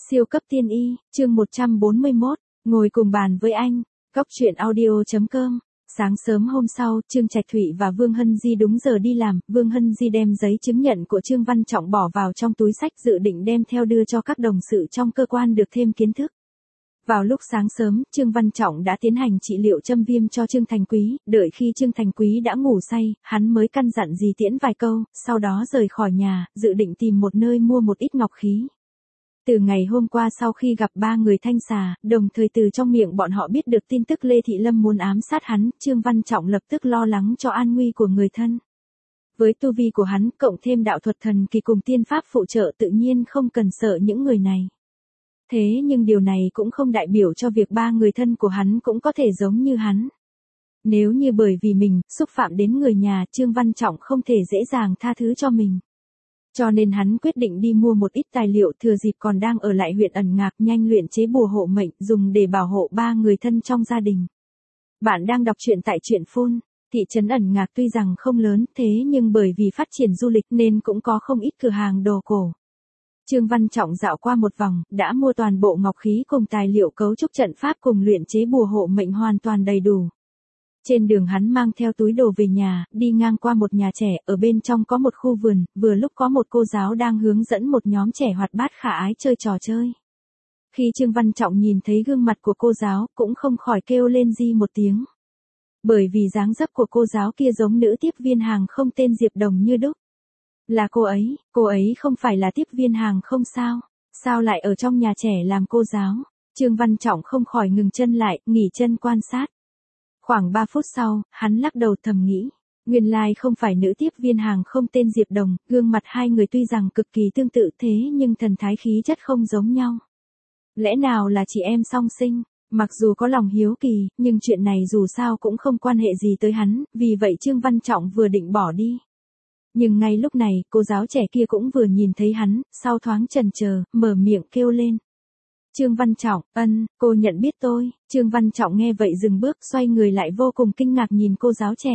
Siêu cấp tiên y, chương 141, ngồi cùng bàn với anh, góc truyện audio.com. Sáng sớm hôm sau, Trương Trạch Thụy và Vương Hân Di đúng giờ đi làm, Vương Hân Di đem giấy chứng nhận của Trương Văn Trọng bỏ vào trong túi xách dự định đem theo đưa cho các đồng sự trong cơ quan được thêm kiến thức. Vào lúc sáng sớm, Trương Văn Trọng đã tiến hành trị liệu châm viêm cho Trương Thành Quý, đợi khi Trương Thành Quý đã ngủ say, hắn mới căn dặn dì tiễn vài câu, sau đó rời khỏi nhà, dự định tìm một nơi mua một ít ngọc khí. Từ ngày hôm qua sau khi gặp ba người Thanh Xà, đồng thời từ trong miệng bọn họ biết được tin tức Lê Thị Lâm muốn ám sát hắn, Trương Văn Trọng lập tức lo lắng cho an nguy của người thân. Với tu vi của hắn, cộng thêm đạo thuật thần kỳ cùng tiên pháp phụ trợ tự nhiên không cần sợ những người này. Thế nhưng điều này cũng không đại biểu cho việc ba người thân của hắn cũng có thể giống như hắn. Nếu như bởi vì mình, xúc phạm đến người nhà, Trương Văn Trọng không thể dễ dàng tha thứ cho mình. Cho nên hắn quyết định đi mua một ít tài liệu thừa dịp còn đang ở lại huyện Ẩn Ngạc nhanh luyện chế bùa hộ mệnh dùng để bảo hộ ba người thân trong gia đình. Bạn đang đọc truyện tại truyện Phun. Thị trấn Ẩn Ngạc tuy rằng không lớn thế nhưng bởi vì phát triển du lịch nên cũng có không ít cửa hàng đồ cổ. Trương Văn Trọng dạo qua một vòng, đã mua toàn bộ ngọc khí cùng tài liệu cấu trúc trận pháp cùng luyện chế bùa hộ mệnh hoàn toàn đầy đủ. Trên đường hắn mang theo túi đồ về nhà, đi ngang qua một nhà trẻ, ở bên trong có một khu vườn, vừa lúc có một cô giáo đang hướng dẫn một nhóm trẻ hoạt bát khả ái chơi trò chơi. Khi Trương Văn Trọng nhìn thấy gương mặt của cô giáo, cũng không khỏi kêu lên di một tiếng. Bởi vì dáng dấp của cô giáo kia giống nữ tiếp viên hàng không tên Diệp Đồng như đúc. Là cô ấy không phải là tiếp viên hàng không sao? Sao lại ở trong nhà trẻ làm cô giáo? Trương Văn Trọng không khỏi ngừng chân lại, nghỉ chân quan sát. Khoảng 3 phút sau, hắn lắc đầu thầm nghĩ. Nguyên lai không phải nữ tiếp viên hàng không tên Diệp Đồng, gương mặt hai người tuy rằng cực kỳ tương tự thế nhưng thần thái khí chất không giống nhau. Lẽ nào là chị em song sinh? Mặc dù có lòng hiếu kỳ, nhưng chuyện này dù sao cũng không quan hệ gì tới hắn, vì vậy Trương Văn Trọng vừa định bỏ đi. Nhưng ngay lúc này, cô giáo trẻ kia cũng vừa nhìn thấy hắn, sau thoáng chần chờ, mở miệng kêu lên. Trương Văn Trọng, cô nhận biết tôi. Trương Văn Trọng nghe vậy dừng bước, xoay người lại vô cùng kinh ngạc nhìn cô giáo trẻ.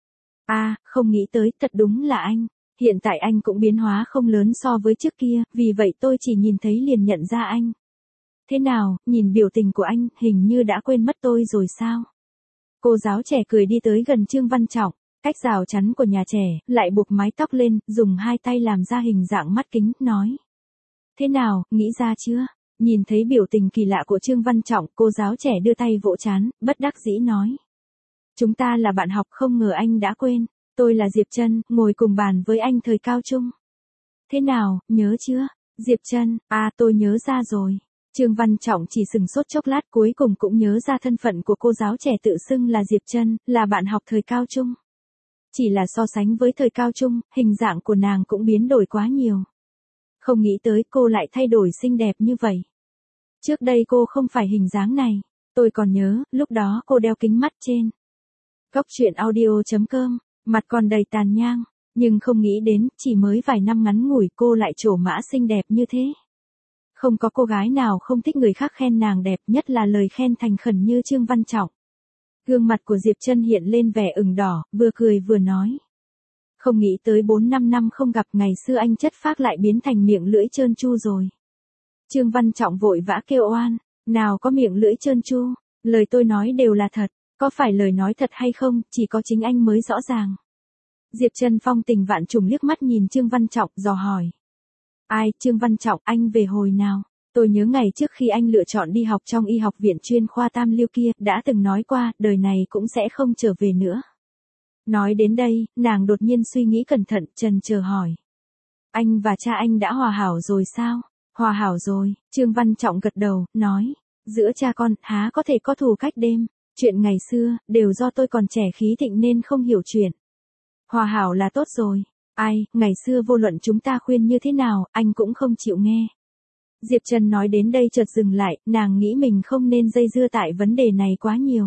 Không nghĩ tới, thật đúng là anh. Hiện tại anh cũng biến hóa không lớn so với trước kia, vì vậy tôi chỉ nhìn thấy liền nhận ra anh. Thế nào, nhìn biểu tình của anh, hình như đã quên mất tôi rồi sao? Cô giáo trẻ cười đi tới gần Trương Văn Trọng, cách rào chắn của nhà trẻ, lại buộc mái tóc lên, dùng hai tay làm ra hình dạng mắt kính, nói. Thế nào, nghĩ ra chưa? Nhìn thấy biểu tình kỳ lạ của Trương Văn Trọng, cô giáo trẻ đưa tay vỗ trán, bất đắc dĩ nói. Chúng ta là bạn học, không ngờ anh đã quên. Tôi là Diệp Trân, ngồi cùng bàn với anh thời cao trung. Thế nào, nhớ chưa? Diệp Trân, tôi nhớ ra rồi. Trương Văn Trọng chỉ sừng sốt chốc lát cuối cùng cũng nhớ ra thân phận của cô giáo trẻ tự xưng là Diệp Trân, là bạn học thời cao trung. Chỉ là so sánh với thời cao trung, hình dạng của nàng cũng biến đổi quá nhiều. Không nghĩ tới cô lại thay đổi xinh đẹp như vậy. Trước đây cô không phải hình dáng này. Tôi còn nhớ, lúc đó cô đeo kính mắt trên. Góc truyện audio.com, mặt còn đầy tàn nhang. Nhưng không nghĩ đến, chỉ mới vài năm ngắn ngủi cô lại trổ mã xinh đẹp như thế. Không có cô gái nào không thích người khác khen nàng đẹp, nhất là lời khen thành khẩn như Trương Văn Trọng. Gương mặt của Diệp Trân hiện lên vẻ ửng đỏ, vừa cười vừa nói. Không nghĩ tới 4-5 năm không gặp, ngày xưa anh chất phác lại biến thành miệng lưỡi trơn tru rồi. Trương Văn Trọng vội vã kêu oan, nào có miệng lưỡi trơn tru, lời tôi nói đều là thật, có phải lời nói thật hay không, chỉ có chính anh mới rõ ràng. Diệp Trân phong tình vạn trùng liếc mắt nhìn Trương Văn Trọng, dò hỏi. Trương Văn Trọng, anh về hồi nào? Tôi nhớ ngày trước khi anh lựa chọn đi học trong y học viện chuyên khoa Tam Liêu kia, đã từng nói qua, đời này cũng sẽ không trở về nữa. Nói đến đây, nàng đột nhiên suy nghĩ cẩn thận, chần chờ hỏi. Anh và cha anh đã hòa hảo rồi sao? Hòa hảo rồi, Trương Văn Trọng gật đầu, nói. Giữa cha con, há có thể có thù cách đêm. Chuyện ngày xưa, đều do tôi còn trẻ khí thịnh nên không hiểu chuyện. Hòa hảo là tốt rồi. Ngày xưa vô luận chúng ta khuyên như thế nào, anh cũng không chịu nghe. Diệp Trân nói đến đây chợt dừng lại, nàng nghĩ mình không nên dây dưa tại vấn đề này quá nhiều.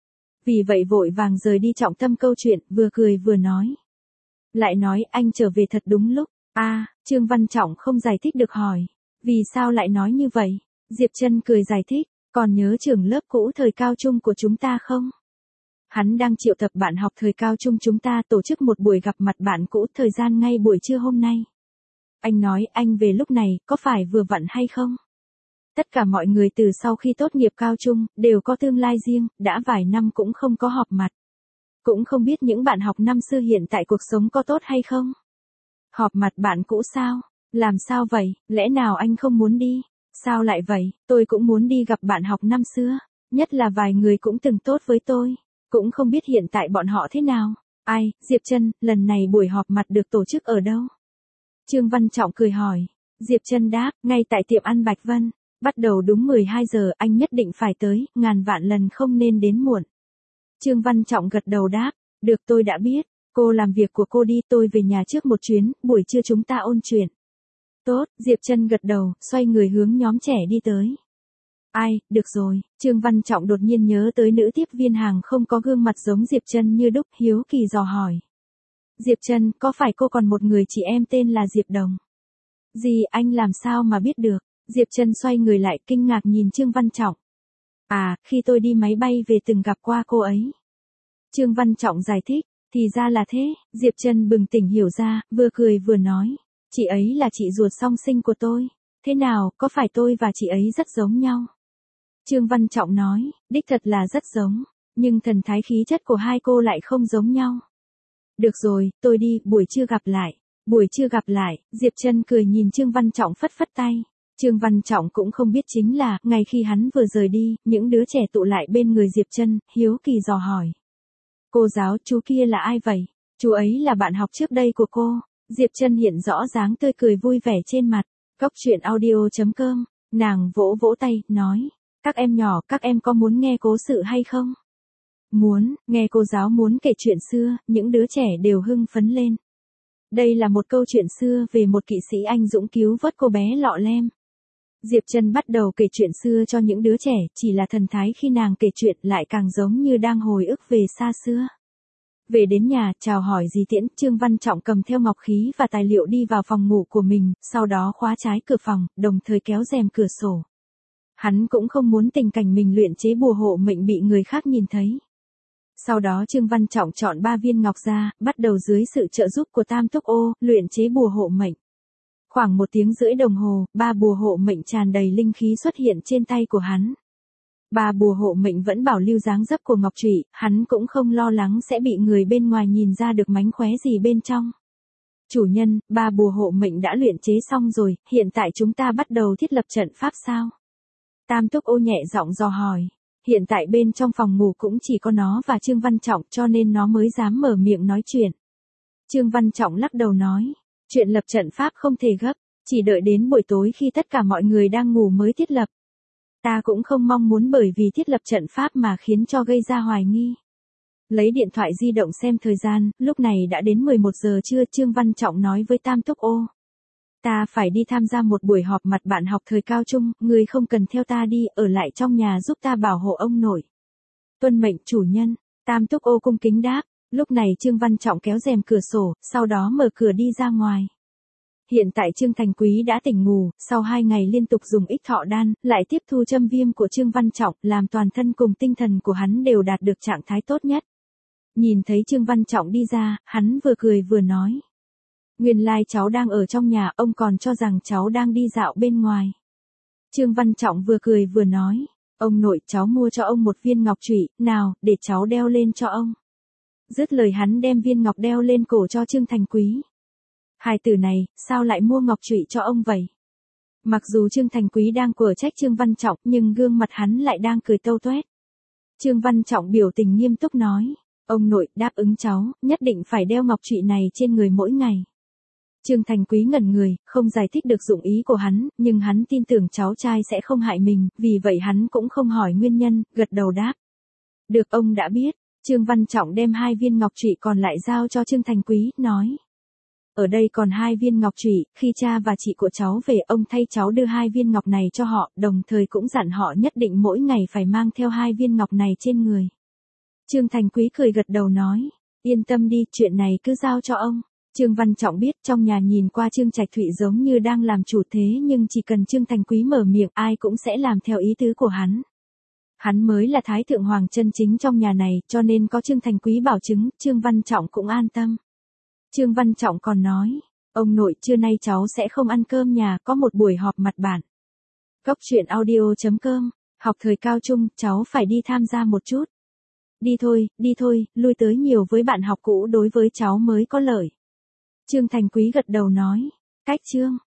Vì vậy vội vàng rời đi trọng tâm câu chuyện, vừa cười vừa nói. Lại nói anh trở về thật đúng lúc. Trương Văn Trọng không giải thích được hỏi. Vì sao lại nói như vậy? Diệp Trân cười giải thích, còn nhớ trường lớp cũ thời cao trung của chúng ta không? Hắn đang triệu tập bạn học thời cao trung chúng ta tổ chức một buổi gặp mặt bạn cũ thời gian ngay buổi trưa hôm nay. Anh nói anh về lúc này, có phải vừa vặn hay không? Tất cả mọi người từ sau khi tốt nghiệp cao trung, đều có tương lai riêng, đã vài năm cũng không có họp mặt. Cũng không biết những bạn học năm xưa hiện tại cuộc sống có tốt hay không? Họp mặt bạn cũ sao? Làm sao vậy, lẽ nào anh không muốn đi? Sao lại vậy, tôi cũng muốn đi gặp bạn học năm xưa, nhất là vài người cũng từng tốt với tôi, cũng không biết hiện tại bọn họ thế nào. Ai, Diệp Trân, lần này buổi họp mặt được tổ chức ở đâu? Trương Văn Trọng cười hỏi. Diệp Trân đáp, ngay tại tiệm ăn Bạch Vân, bắt đầu đúng 12 giờ, anh nhất định phải tới, ngàn vạn lần không nên đến muộn. Trương Văn Trọng gật đầu đáp, được tôi đã biết, cô làm việc của cô đi, tôi về nhà trước một chuyến, buổi trưa chúng ta ôn chuyện. Tốt, Diệp Trân gật đầu, xoay người hướng nhóm trẻ đi tới. Ai, được rồi, Trương Văn Trọng đột nhiên nhớ tới nữ tiếp viên hàng không có gương mặt giống Diệp Trân như đúc, hiếu kỳ dò hỏi. Diệp Trân, có phải cô còn một người chị em tên là Diệp Đồng? Gì, anh làm sao mà biết được? Diệp Trân xoay người lại kinh ngạc nhìn Trương Văn Trọng. À, khi tôi đi máy bay về từng gặp qua cô ấy. Trương Văn Trọng giải thích, thì ra là thế, Diệp Trân bừng tỉnh hiểu ra, vừa cười vừa nói. Chị ấy là chị ruột song sinh của tôi. Thế nào, có phải tôi và chị ấy rất giống nhau? Trương Văn Trọng nói, đích thật là rất giống, nhưng thần thái khí chất của hai cô lại không giống nhau. Được rồi, tôi đi, buổi trưa gặp lại. Buổi trưa gặp lại, Diệp Trân cười nhìn Trương Văn Trọng phất phất tay. Trương Văn Trọng cũng không biết chính là, ngay khi hắn vừa rời đi, những đứa trẻ tụ lại bên người Diệp Trân, hiếu kỳ dò hỏi. Cô giáo, chú kia là ai vậy? Chú ấy là bạn học trước đây của cô. Diệp Trân hiện rõ dáng tươi cười vui vẻ trên mặt. Cóc truyện audio.com, nàng vỗ vỗ tay, nói. Các em nhỏ, các em có muốn nghe cố sự hay không? Muốn, nghe cô giáo muốn kể chuyện xưa, những đứa trẻ đều hưng phấn lên. Đây là một câu chuyện xưa về một kỵ sĩ anh dũng cứu vớt cô bé lọ lem. Diệp Trân bắt đầu kể chuyện xưa cho những đứa trẻ, chỉ là thần thái khi nàng kể chuyện lại càng giống như đang hồi ức về xa xưa. Về đến nhà, chào hỏi dì Tiễn, Trương Văn Trọng cầm theo ngọc khí và tài liệu đi vào phòng ngủ của mình, sau đó khóa trái cửa phòng, đồng thời kéo rèm cửa sổ. Hắn cũng không muốn tình cảnh mình luyện chế bùa hộ mệnh bị người khác nhìn thấy. Sau đó Trương Văn Trọng chọn 3 viên ngọc ra, bắt đầu dưới sự trợ giúp của Tam Túc Ô, luyện chế bùa hộ mệnh. Khoảng 1 tiếng rưỡi đồng hồ, 3 bùa hộ mệnh tràn đầy linh khí xuất hiện trên tay của hắn. 3 bùa hộ mệnh vẫn bảo lưu dáng dấp của ngọc trụy, hắn cũng không lo lắng sẽ bị người bên ngoài nhìn ra được mánh khóe gì bên trong. Chủ nhân, 3 bùa hộ mệnh đã luyện chế xong rồi, hiện tại chúng ta bắt đầu thiết lập trận pháp sao? Tam Túc Ô nhẹ giọng dò hỏi. Hiện tại bên trong phòng ngủ cũng chỉ có nó và Trương Văn Trọng cho nên nó mới dám mở miệng nói chuyện. Trương Văn Trọng lắc đầu nói, chuyện lập trận pháp không thể gấp, chỉ đợi đến buổi tối khi tất cả mọi người đang ngủ mới thiết lập. Ta cũng không mong muốn bởi vì thiết lập trận pháp mà khiến cho gây ra hoài nghi. Lấy điện thoại di động xem thời gian, lúc này đã đến 11 giờ trưa, Trương Văn Trọng nói với Tam Túc Ô. Ta phải đi tham gia một buổi họp mặt bạn học thời cao trung, người không cần theo ta đi, ở lại trong nhà giúp ta bảo hộ ông nội. Tuân mệnh chủ nhân, Tam Túc Ô cung kính đáp, lúc này Trương Văn Trọng kéo rèm cửa sổ, sau đó mở cửa đi ra ngoài. Hiện tại Trương Thành Quý đã tỉnh ngủ, sau 2 ngày liên tục dùng ích thọ đan, lại tiếp thu châm viêm của Trương Văn Trọng, làm toàn thân cùng tinh thần của hắn đều đạt được trạng thái tốt nhất. Nhìn thấy Trương Văn Trọng đi ra, hắn vừa cười vừa nói. Nguyên lai cháu đang ở trong nhà, ông còn cho rằng cháu đang đi dạo bên ngoài. Trương Văn Trọng vừa cười vừa nói, ông nội, cháu mua cho ông một viên ngọc trụy, nào, để cháu đeo lên cho ông. Dứt lời hắn đem viên ngọc đeo lên cổ cho Trương Thành Quý. Hai từ này, sao lại mua ngọc trụy cho ông vậy? Mặc dù Trương Thành Quý đang quở trách Trương Văn Trọng, nhưng gương mặt hắn lại đang cười tâu tuét. Trương Văn Trọng biểu tình nghiêm túc nói, ông nội, đáp ứng cháu, nhất định phải đeo ngọc trụy này trên người mỗi ngày. Trương Thành Quý ngẩn người, không giải thích được dụng ý của hắn, nhưng hắn tin tưởng cháu trai sẽ không hại mình, vì vậy hắn cũng không hỏi nguyên nhân, gật đầu đáp. Được, ông đã biết. Trương Văn Trọng đem 2 viên ngọc trụy còn lại giao cho Trương Thành Quý, nói. Ở đây còn 2 viên ngọc trụy, khi cha và chị của cháu về, ông thay cháu đưa 2 viên ngọc này cho họ, đồng thời cũng dặn họ nhất định mỗi ngày phải mang theo 2 viên ngọc này trên người. Trương Thành Quý cười gật đầu nói, yên tâm đi, chuyện này cứ giao cho ông. Trương Văn Trọng biết trong nhà nhìn qua Trương Trạch Thụy giống như đang làm chủ thế, nhưng chỉ cần Trương Thành Quý mở miệng, ai cũng sẽ làm theo ý tứ của hắn. Hắn mới là Thái Thượng Hoàng chân chính trong nhà này, cho nên có Trương Thành Quý bảo chứng, Trương Văn Trọng cũng an tâm. Trương Văn Trọng còn nói, ông nội, trưa nay cháu sẽ không ăn cơm nhà, có một buổi họp mặt bạn. Cốc truyện audio.com, học thời cao trung, cháu phải đi tham gia một chút. Đi thôi, lui tới nhiều với bạn học cũ đối với cháu mới có lợi. Trương Thành Quý gật đầu nói. Cách chương.